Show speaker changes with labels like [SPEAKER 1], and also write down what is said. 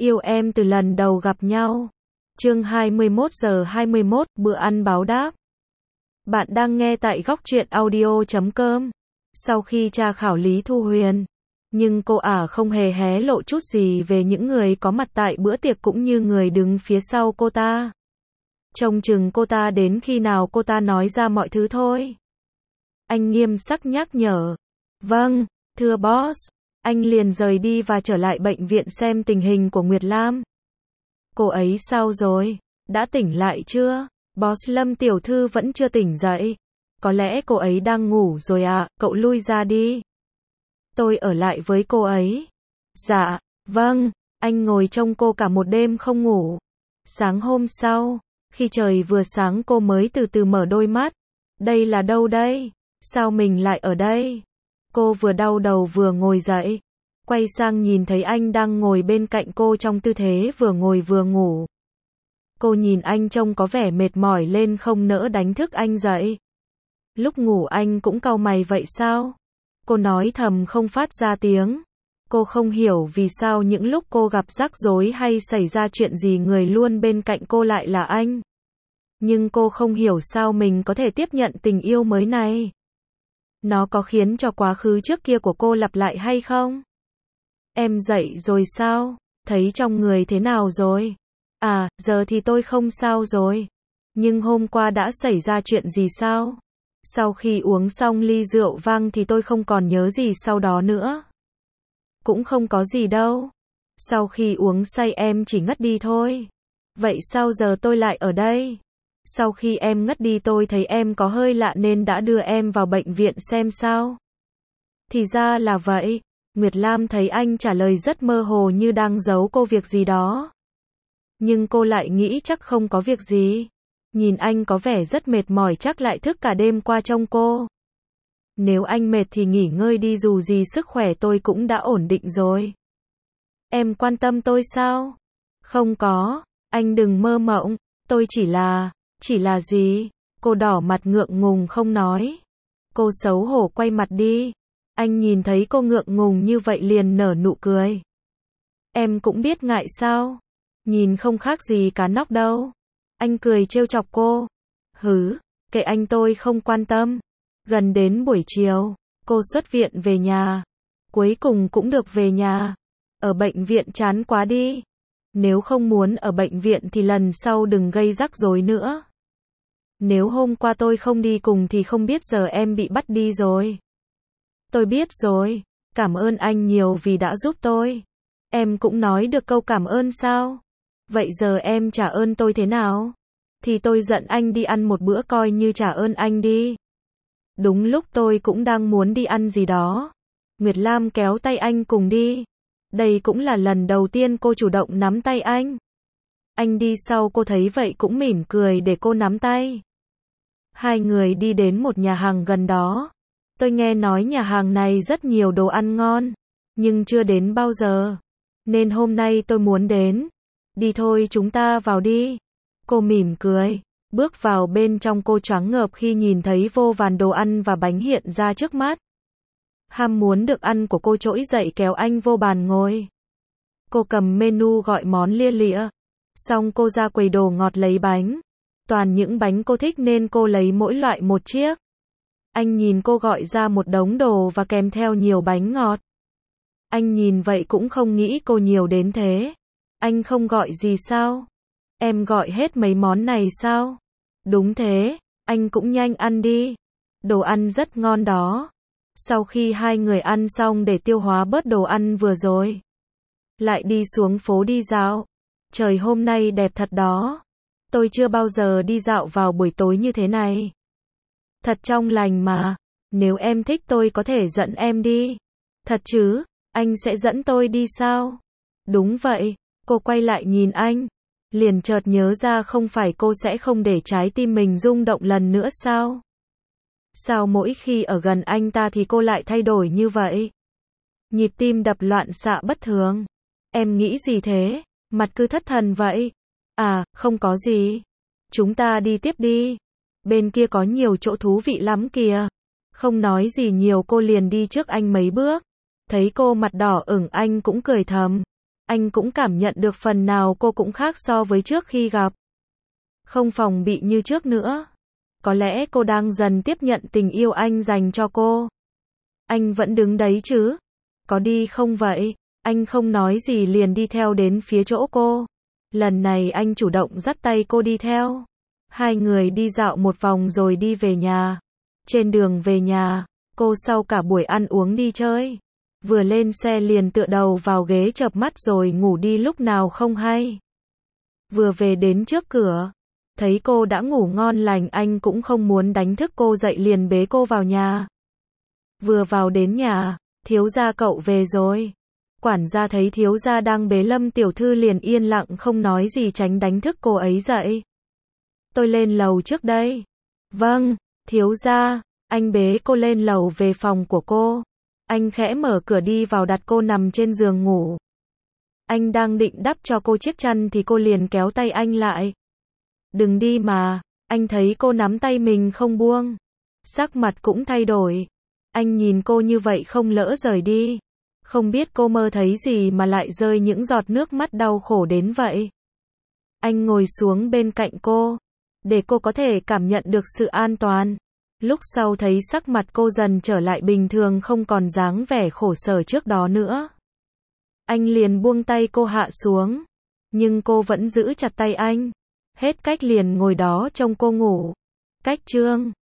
[SPEAKER 1] Yêu em từ lần đầu gặp nhau. Chương 21:21, bữa ăn báo đáp. Bạn đang nghe tại góc truyện audio.com. Sau khi tra khảo Lý Thu Huyền, nhưng cô không hề hé lộ chút gì về những người có mặt tại bữa tiệc cũng như người đứng phía sau cô ta. Trông chừng cô ta đến khi nào cô ta nói ra mọi thứ thôi. Anh nghiêm sắc nhắc nhở. Vâng, thưa boss. Anh liền rời đi và trở lại bệnh viện xem tình hình của Nguyệt Lam. Cô ấy sao rồi? Đã tỉnh lại chưa? Boss Lâm tiểu thư vẫn chưa tỉnh dậy. Có lẽ cô ấy đang ngủ rồi ạ, cậu lui ra đi. Tôi ở lại với cô ấy. Dạ, vâng, anh ngồi trông cô cả một đêm không ngủ. Sáng hôm sau, khi trời vừa sáng cô mới từ từ mở đôi mắt. Đây là đâu đây? Sao mình lại ở đây? Cô vừa đau đầu vừa ngồi dậy. Quay sang nhìn thấy anh đang ngồi bên cạnh cô trong tư thế vừa ngồi vừa ngủ. Cô nhìn anh trông có vẻ mệt mỏi lên không nỡ đánh thức anh dậy. Lúc ngủ anh cũng cau mày vậy sao? Cô nói thầm không phát ra tiếng. Cô không hiểu vì sao những lúc cô gặp rắc rối hay xảy ra chuyện gì người luôn bên cạnh cô lại là anh. Nhưng cô không hiểu sao mình có thể tiếp nhận tình yêu mới này. Nó có khiến cho quá khứ trước kia của cô lặp lại hay không? Em dậy rồi sao? Thấy trong người thế nào rồi? À, giờ thì tôi không sao rồi. Nhưng hôm qua đã xảy ra chuyện gì sao? Sau khi uống xong ly rượu vang thì tôi không còn nhớ gì sau đó nữa. Cũng không có gì đâu. Sau khi uống say em chỉ ngất đi thôi. Vậy sao giờ tôi lại ở đây? Sau khi em ngất đi tôi thấy em có hơi lạ nên đã đưa em vào bệnh viện xem sao. Thì ra là vậy. Nguyệt Lam thấy anh trả lời rất mơ hồ như đang giấu cô việc gì đó. Nhưng cô lại nghĩ chắc không có việc gì. Nhìn anh có vẻ rất mệt mỏi chắc lại thức cả đêm qua trông cô. Nếu anh mệt thì nghỉ ngơi đi, dù gì sức khỏe tôi cũng đã ổn định rồi. Em quan tâm tôi sao? Không có, anh đừng mơ mộng, tôi chỉ là gì? Cô đỏ mặt ngượng ngùng không nói. Cô xấu hổ quay mặt đi. Anh nhìn thấy cô ngượng ngùng như vậy liền nở nụ cười. Em cũng biết ngại sao? Nhìn không khác gì cá nóc đâu. Anh cười trêu chọc cô. Hứ, kệ anh, tôi không quan tâm. Gần đến buổi chiều, cô xuất viện về nhà. Cuối cùng cũng được về nhà. Ở bệnh viện chán quá đi. Nếu không muốn ở bệnh viện thì lần sau đừng gây rắc rối nữa. Nếu hôm qua tôi không đi cùng thì không biết giờ em bị bắt đi rồi. Tôi biết rồi, cảm ơn anh nhiều vì đã giúp tôi. Em cũng nói được câu cảm ơn sao? Vậy giờ em trả ơn tôi thế nào? Thì tôi dẫn anh đi ăn một bữa coi như trả ơn anh đi. Đúng lúc tôi cũng đang muốn đi ăn gì đó. Nguyệt Lam kéo tay anh cùng đi. Đây cũng là lần đầu tiên cô chủ động nắm tay anh. Anh đi sau cô thấy vậy cũng mỉm cười để cô nắm tay. Hai người đi đến một nhà hàng gần đó. Tôi nghe nói nhà hàng này rất nhiều đồ ăn ngon, nhưng chưa đến bao giờ. Nên hôm nay tôi muốn đến. Đi thôi, chúng ta vào đi. Cô mỉm cười. Bước vào bên trong cô choáng ngợp khi nhìn thấy vô vàn đồ ăn và bánh hiện ra trước mắt. Ham muốn được ăn của cô trỗi dậy kéo anh vô bàn ngồi. Cô cầm menu gọi món lia lịa. Xong cô ra quầy đồ ngọt lấy bánh. Toàn những bánh cô thích nên cô lấy mỗi loại một chiếc. Anh nhìn cô gọi ra một đống đồ và kèm theo nhiều bánh ngọt. Anh nhìn vậy cũng không nghĩ cô nhiều đến thế. Anh không gọi gì sao? Em gọi hết mấy món này sao? Đúng thế, anh cũng nhanh ăn đi. Đồ ăn rất ngon đó. Sau khi hai người ăn xong để tiêu hóa bớt đồ ăn vừa rồi, lại đi xuống phố đi dạo. Trời hôm nay đẹp thật đó. Tôi chưa bao giờ đi dạo vào buổi tối như thế này. Thật trong lành mà. Nếu em thích tôi có thể dẫn em đi. Thật chứ, anh sẽ dẫn tôi đi sao? Đúng vậy. Cô quay lại nhìn anh. Liền chợt nhớ ra không phải cô sẽ không để trái tim mình rung động lần nữa sao? Sao mỗi khi ở gần anh ta thì cô lại thay đổi như vậy? Nhịp tim đập loạn xạ bất thường. Em nghĩ gì thế? Mặt cứ thất thần vậy. À, không có gì. Chúng ta đi tiếp đi. Bên kia có nhiều chỗ thú vị lắm kìa. Không nói gì nhiều cô liền đi trước anh mấy bước. Thấy cô mặt đỏ ửng anh cũng cười thầm. Anh cũng cảm nhận được phần nào cô cũng khác so với trước khi gặp. Không phòng bị như trước nữa. Có lẽ cô đang dần tiếp nhận tình yêu anh dành cho cô. Anh vẫn đứng đấy chứ? Có đi không vậy? Anh không nói gì liền đi theo đến phía chỗ cô. Lần này anh chủ động dắt tay cô đi theo. Hai người đi dạo một vòng rồi đi về nhà. Trên đường về nhà, cô sau cả buổi ăn uống đi chơi. Vừa lên xe liền tựa đầu vào ghế chợp mắt rồi ngủ đi lúc nào không hay. Vừa về đến trước cửa, thấy cô đã ngủ ngon lành anh cũng không muốn đánh thức cô dậy liền bế cô vào nhà. Vừa vào đến nhà, thiếu gia cậu về rồi. Quản gia thấy thiếu gia đang bế Lâm tiểu thư liền yên lặng không nói gì tránh đánh thức cô ấy dậy. Tôi lên lầu trước đây. Vâng, thiếu gia, anh bế cô lên lầu về phòng của cô. Anh khẽ mở cửa đi vào đặt cô nằm trên giường ngủ. Anh đang định đắp cho cô chiếc chăn thì cô liền kéo tay anh lại. Đừng đi mà, anh thấy cô nắm tay mình không buông. Sắc mặt cũng thay đổi. Anh nhìn cô như vậy không lỡ rời đi. Không biết cô mơ thấy gì mà lại rơi những giọt nước mắt đau khổ đến vậy. Anh ngồi xuống bên cạnh cô, để cô có thể cảm nhận được sự an toàn. Lúc sau thấy sắc mặt cô dần trở lại bình thường không còn dáng vẻ khổ sở trước đó nữa. Anh liền buông tay cô hạ xuống. Nhưng cô vẫn giữ chặt tay anh. Hết cách liền ngồi đó trông cô ngủ. Cách chương